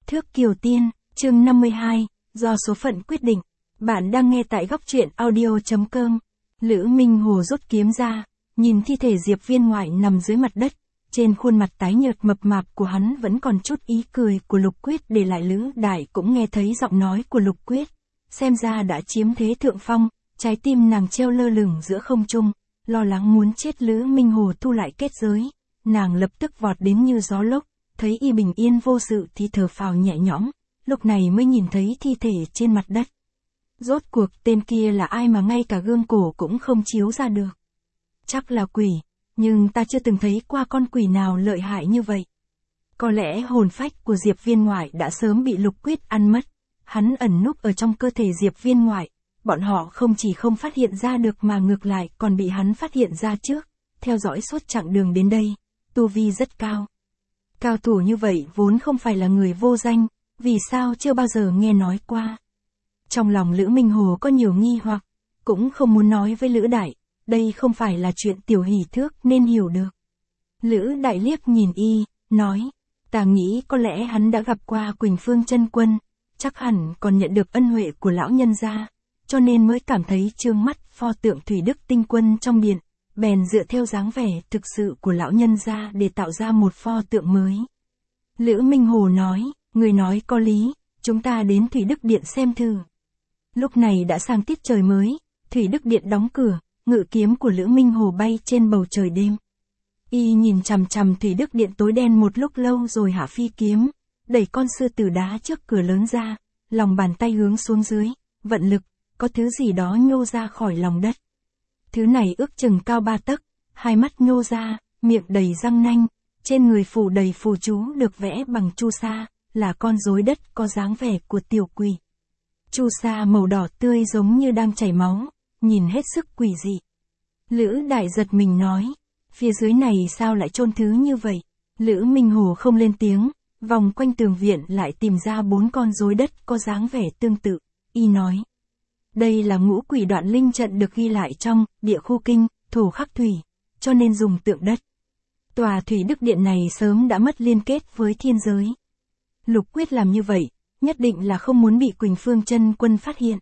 Thước Kiều Tiên, chương 52, do số phận quyết định. Bạn đang nghe tại góc truyện audio.com. Lữ Minh Hồ rút kiếm ra, nhìn thi thể Diệp Viên Ngoại nằm dưới mặt đất. Trên khuôn mặt tái nhợt mập mạp của hắn vẫn còn chút ý cười của Lục Quyết để lại. Lữ Đại cũng nghe thấy giọng nói của Lục Quyết. Xem ra đã chiếm thế thượng phong, trái tim nàng treo lơ lửng giữa không trung, lo lắng muốn chết. Lữ Minh Hồ thu lại kết giới, nàng lập tức vọt đến như gió lốc, thấy y bình yên vô sự thì thở phào nhẹ nhõm, lúc này mới nhìn thấy thi thể trên mặt đất. Rốt cuộc tên kia là ai mà ngay cả gương cổ cũng không chiếu ra được? Chắc là quỷ, nhưng ta chưa từng thấy qua con quỷ nào lợi hại như vậy. Có lẽ hồn phách của Diệp Viên Ngoại đã sớm bị Lục Quyết ăn mất. Hắn ẩn núp ở trong cơ thể Diệp Viên Ngoại, bọn họ không chỉ không phát hiện ra được mà ngược lại còn bị hắn phát hiện ra trước, theo dõi suốt chặng đường đến đây, tu vi rất cao. Cao thủ như vậy vốn không phải là người vô danh, vì sao chưa bao giờ nghe nói qua. Trong lòng Lữ Minh Hồ có nhiều nghi hoặc, cũng không muốn nói với Lữ Đại, đây không phải là chuyện tiểu hỷ thước nên hiểu được. Lữ Đại liếc nhìn y, nói, ta nghĩ có lẽ hắn đã gặp qua Quỳnh Phương Chân Quân, chắc hẳn còn nhận được ân huệ của lão nhân gia, cho nên mới cảm thấy trương mắt pho tượng Thủy Đức Tinh Quân trong điện, bèn dựa theo dáng vẻ thực sự của lão nhân gia để tạo ra một pho tượng mới. Lữ Minh Hồ nói, người nói có lý, chúng ta đến Thủy Đức Điện xem thử. Lúc này đã sang tiết trời mới, Thủy Đức Điện đóng cửa, ngự kiếm của Lữ Minh Hồ bay trên bầu trời đêm. Y nhìn chằm chằm Thủy Đức Điện tối đen một lúc lâu rồi hạ phi kiếm, đẩy con sư tử đá trước cửa lớn ra, lòng bàn tay hướng xuống dưới, vận lực, có thứ gì đó nhô ra khỏi lòng đất. Thứ này ước chừng cao 3 tấc, hai mắt nhô ra, miệng đầy răng nanh, trên người phủ đầy phù chú được vẽ bằng chu sa, là con rối đất có dáng vẻ của tiểu quỷ. Chu sa màu đỏ tươi giống như đang chảy máu, nhìn hết sức quỷ dị. Lữ Đại giật mình nói, phía dưới này sao lại chôn thứ như vậy? Lữ Minh Hồ không lên tiếng, vòng quanh tường viện lại tìm ra 4 con rối đất có dáng vẻ tương tự, y nói. Đây là ngũ quỷ đoạn linh trận được ghi lại trong Địa Khu Kinh, Thổ Khắc Thủy, cho nên dùng tượng đất. Tòa Thủy Đức Điện này sớm đã mất liên kết với thiên giới. Lục Quyết làm như vậy, nhất định là không muốn bị Quỳnh Phương Chân Quân phát hiện.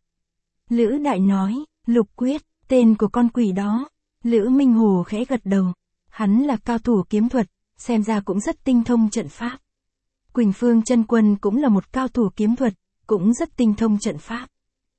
Lữ Đại nói, Lục Quyết, tên của con quỷ đó. Lữ Minh Hồ khẽ gật đầu, hắn là cao thủ kiếm thuật, xem ra cũng rất tinh thông trận pháp. Quỳnh Phương Chân Quân cũng là một cao thủ kiếm thuật, cũng rất tinh thông trận pháp.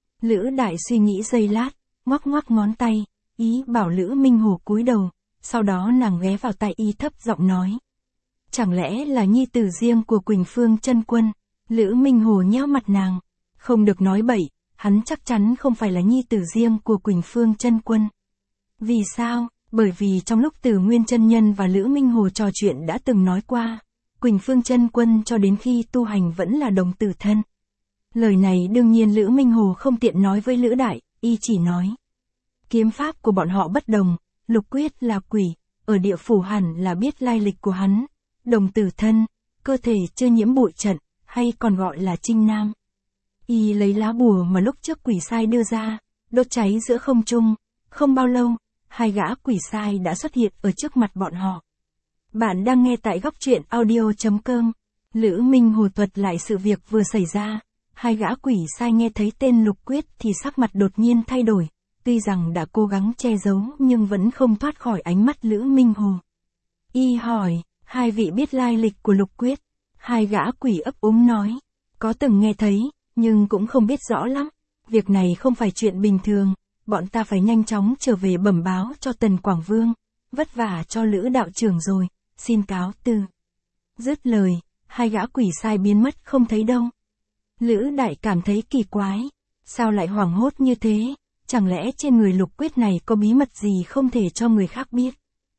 Lữ Đại suy nghĩ giây lát, ngoắc ngoắc ngón tay, ý bảo Lữ Minh Hồ cúi đầu, sau đó nàng ghé vào tai y thấp giọng nói. Chẳng lẽ là nhi tử riêng của Quỳnh Phương Chân Quân? Lữ Minh Hồ nhéo mặt nàng, không được nói bậy, hắn chắc chắn không phải là nhi tử riêng của Quỳnh Phương Chân Quân. Vì sao? Bởi vì trong lúc Từ Nguyên Chân Nhân và Lữ Minh Hồ trò chuyện đã từng nói qua, Quỳnh Phương Chân Quân cho đến khi tu hành vẫn là đồng tử thân. Lời này đương nhiên Lữ Minh Hồ không tiện nói với Lữ Đại, y chỉ nói. Kiếm pháp của bọn họ bất đồng, Lục Quyết là quỷ, ở địa phủ hẳn là biết lai lịch của hắn, đồng tử thân, cơ thể chưa nhiễm bụi trận, hay còn gọi là trinh nam. Y lấy lá bùa mà lúc trước quỷ sai đưa ra, đốt cháy giữa không trung, không bao lâu, 2 gã quỷ sai đã xuất hiện ở trước mặt bọn họ. Bạn đang nghe tại góc truyện audio.com. Lữ Minh Hồ thuật lại sự việc vừa xảy ra. 2 gã quỷ sai nghe thấy tên Lục Quyết thì sắc mặt đột nhiên thay đổi, tuy rằng đã cố gắng che giấu nhưng vẫn không thoát khỏi ánh mắt Lữ Minh Hồ. Y hỏi, 2 vị biết lai lịch của Lục Quyết? 2 gã quỷ ấp úng nói, có từng nghe thấy, nhưng cũng không biết rõ lắm. Việc này không phải chuyện bình thường, bọn ta phải nhanh chóng trở về bẩm báo cho Tần Quảng Vương, vất vả cho Lữ đạo trưởng rồi, xin cáo từ. Dứt lời, 2 gã quỷ sai biến mất không thấy đâu. Lữ Đại cảm thấy kỳ quái, sao lại hoảng hốt như thế, chẳng lẽ trên người Lục Quyết này có bí mật gì không thể cho người khác biết.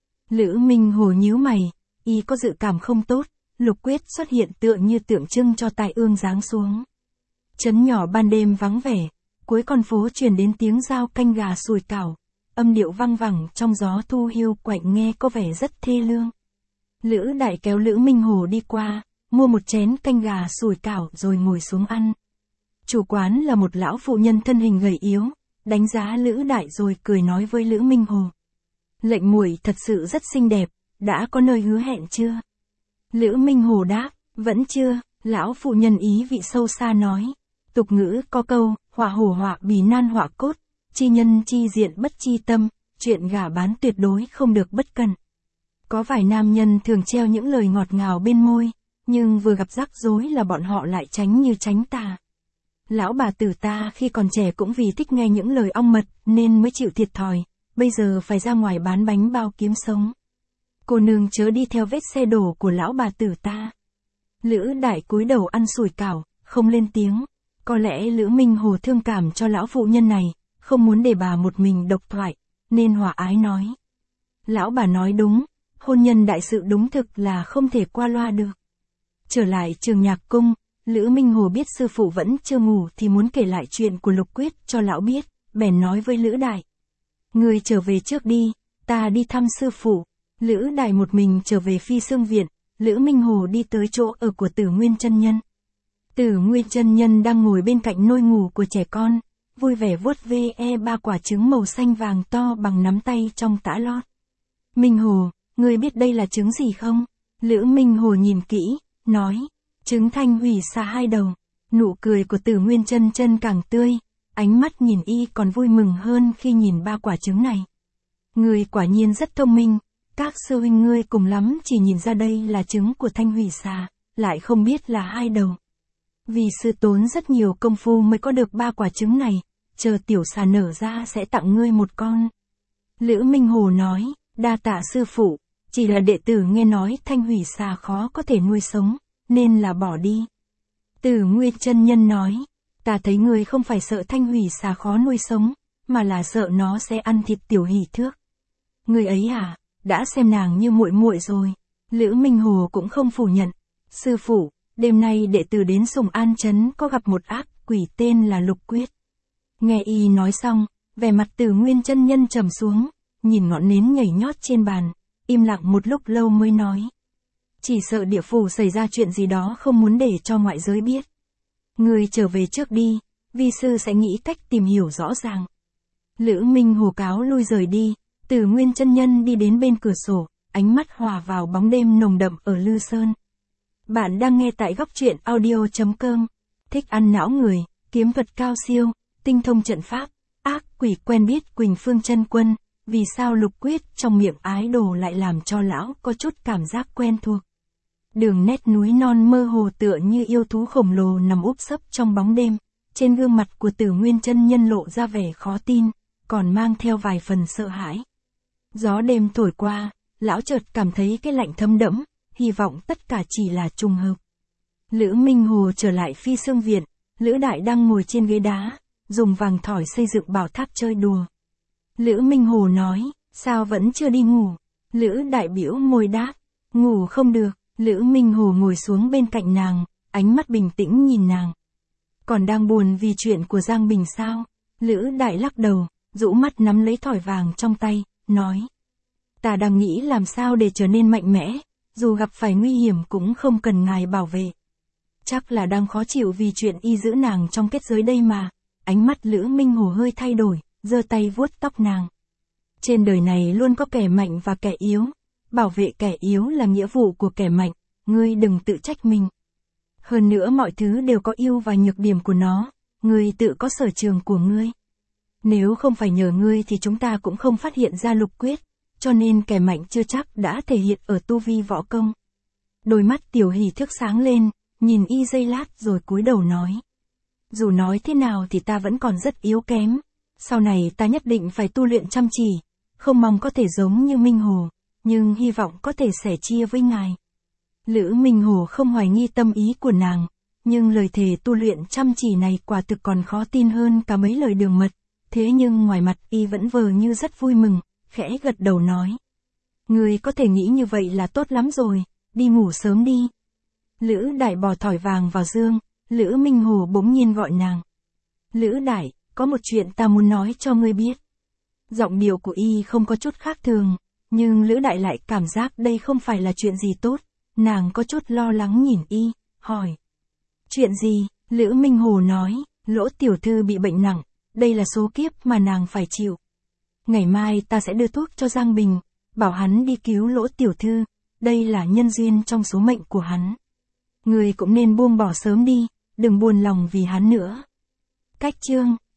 Lữ Minh Hồ nhíu mày, y có dự cảm không tốt, Lục Quyết xuất hiện tựa như tượng trưng cho tai ương giáng xuống. Trấn nhỏ ban đêm vắng vẻ, cuối con phố truyền đến tiếng dao canh gà sủi cảo, âm điệu văng vẳng trong gió thu hiu quạnh nghe có vẻ rất thê lương. Lữ Đại kéo Lữ Minh Hồ đi qua, mua một chén canh gà sủi cảo rồi ngồi xuống ăn. Chủ quán là một lão phụ nhân thân hình gầy yếu, đánh giá Lữ Đại rồi cười nói với Lữ Minh Hồ. Lệnh muội thật sự rất xinh đẹp, đã có nơi hứa hẹn chưa? Lữ Minh Hồ đáp, vẫn chưa, Lão phụ nhân ý vị sâu xa nói. Tục ngữ có câu, họa hổ họa bì nan họa cốt, chi nhân chi diện bất chi tâm, chuyện gả bán tuyệt đối không được bất cẩn. Có vài nam nhân thường treo những lời ngọt ngào bên môi, nhưng vừa gặp rắc rối là bọn họ lại tránh như tránh tà. Lão bà tử ta khi còn trẻ cũng vì thích nghe những lời ong mật nên mới chịu thiệt thòi, bây giờ phải ra ngoài bán bánh bao kiếm sống. Cô nương chớ đi theo vết xe đổ của lão bà tử ta. Lữ Đại cúi đầu ăn sủi cảo, không lên tiếng. Có lẽ Lữ Minh Hồ thương cảm cho lão phụ nhân này, không muốn để bà một mình độc thoại, nên hòa ái nói. Lão bà nói đúng, hôn nhân đại sự đúng thực là không thể qua loa được. Trở lại trường nhạc cung, Lữ Minh Hồ biết sư phụ vẫn chưa ngủ thì muốn kể lại chuyện của Lục Quyết cho lão biết, bèn nói với Lữ Đại. Người trở về trước đi, ta đi thăm sư phụ. Lữ Đại một mình trở về Phi Xương Viện, Lữ Minh Hồ đi tới chỗ ở của Tử Nguyên chân nhân. Tử Nguyên chân nhân đang ngồi bên cạnh nôi ngủ của trẻ con, vui vẻ vuốt ve ba quả trứng màu xanh vàng to bằng nắm tay trong tã lót. Minh Hồ, ngươi biết đây là trứng gì không? Lữ Minh Hồ nhìn kỹ, nói, trứng thanh hủy xà 2 đầu. Nụ cười của Tử Nguyên chân chân càng tươi, ánh mắt nhìn y còn vui mừng hơn khi nhìn 3 quả trứng này. Ngươi quả nhiên rất thông minh, các sư huynh ngươi cùng lắm chỉ nhìn ra đây là trứng của thanh hủy xà, lại không biết là 2 đầu. Vì sư tốn rất nhiều công phu mới có được 3 quả trứng này, chờ tiểu xà nở ra sẽ tặng ngươi một con. Lữ Minh Hồ nói, đa tạ sư phụ, chỉ là đệ tử nghe nói thanh hủy xà khó có thể nuôi sống, nên là bỏ đi. Tử Nguyên chân nhân nói, ta thấy ngươi không phải sợ thanh hủy xà khó nuôi sống, mà là sợ nó sẽ ăn thịt tiểu hỷ thước. Ngươi ấy à, đã xem nàng như muội muội rồi. Lữ Minh Hồ cũng không phủ nhận. Sư phụ, đêm nay đệ tử đến Sùng An Trấn có gặp một ác quỷ tên là Lục Quyết. Nghe y nói xong, vẻ mặt Tử Nguyên chân nhân trầm xuống, nhìn ngọn nến nhảy nhót trên bàn, im lặng một lúc lâu mới nói. Chỉ sợ địa phủ xảy ra chuyện gì đó không muốn để cho ngoại giới biết. Người trở về trước đi, vi sư sẽ nghĩ cách tìm hiểu rõ ràng. Lữ Minh Hồ cáo lui rời đi, Tử Nguyên chân nhân đi đến bên cửa sổ, ánh mắt hòa vào bóng đêm nồng đậm ở Lư Sơn. Bạn đang nghe tại góc truyện audio.com. Thích ăn não người, kiếm thuật cao siêu, tinh thông trận pháp, ác quỷ quen biết Quỳnh Phương chân quân, vì sao Lục Quyết trong miệng ái đồ lại làm cho lão có chút cảm giác quen thuộc. Đường nét núi non mơ hồ tựa như yêu thú khổng lồ nằm úp sấp trong bóng đêm, trên gương mặt của Tử Nguyên chân nhân lộ ra vẻ khó tin, còn mang theo vài phần sợ hãi. Gió đêm thổi qua, lão chợt cảm thấy cái lạnh thấm đẫm, hy vọng tất cả chỉ là trùng hợp. Lữ Minh Hồ trở lại Phi Xương Viện, Lữ Đại đang ngồi trên ghế đá, dùng vàng thỏi xây dựng bảo tháp chơi đùa. Lữ Minh Hồ nói, sao vẫn chưa đi ngủ? Lữ Đại biểu môi đáp, ngủ không được. Lữ Minh Hồ ngồi xuống bên cạnh nàng, ánh mắt bình tĩnh nhìn nàng. Còn đang buồn vì chuyện của Giang Bình sao? Lữ Đại lắc đầu, rũ mắt nắm lấy thỏi vàng trong tay, nói. Ta đang nghĩ làm sao để trở nên mạnh mẽ, dù gặp phải nguy hiểm cũng không cần ngài bảo vệ. Chắc là đang khó chịu vì chuyện y giữ nàng trong kết giới đây mà. Ánh mắt Lữ Minh Hồ hơi thay đổi, giơ tay vuốt tóc nàng. Trên đời này luôn có kẻ mạnh và kẻ yếu. Bảo vệ kẻ yếu là nghĩa vụ của kẻ mạnh, ngươi đừng tự trách mình. Hơn nữa mọi thứ đều có ưu và nhược điểm của nó, ngươi tự có sở trường của ngươi. Nếu không phải nhờ ngươi thì chúng ta cũng không phát hiện ra Lục Quyết, cho nên kẻ mạnh chưa chắc đã thể hiện ở tu vi võ công. Đôi mắt Tiểu Hỷ Thước sáng lên, nhìn y giây lát rồi cúi đầu nói. Dù nói thế nào thì ta vẫn còn rất yếu kém, sau này ta nhất định phải tu luyện chăm chỉ, không mong có thể giống như Minh Hồ, nhưng hy vọng có thể sẻ chia với ngài. Lữ Minh Hồ không hoài nghi tâm ý của nàng, nhưng lời thề tu luyện chăm chỉ này quả thực còn khó tin hơn cả mấy lời đường mật, thế nhưng ngoài mặt y vẫn vờ như rất vui mừng, khẽ gật đầu nói. Người có thể nghĩ như vậy là tốt lắm rồi, đi ngủ sớm đi. Lữ Đại bỏ thỏi vàng vào dương, Lữ Minh Hồ bỗng nhiên gọi nàng. Lữ Đại, có một chuyện ta muốn nói cho ngươi biết. Giọng điệu của y không có chút khác thường, nhưng Lữ Đại lại cảm giác đây không phải là chuyện gì tốt, nàng có chút lo lắng nhìn y, hỏi. Chuyện gì? Lữ Minh Hồ nói, Lỗ tiểu thư bị bệnh nặng, đây là số kiếp mà nàng phải chịu. Ngày mai ta sẽ đưa thuốc cho Giang Bình, bảo hắn đi cứu Lỗ tiểu thư, đây là nhân duyên trong số mệnh của hắn. Ngươi cũng nên buông bỏ sớm đi, đừng buồn lòng vì hắn nữa. Cách chương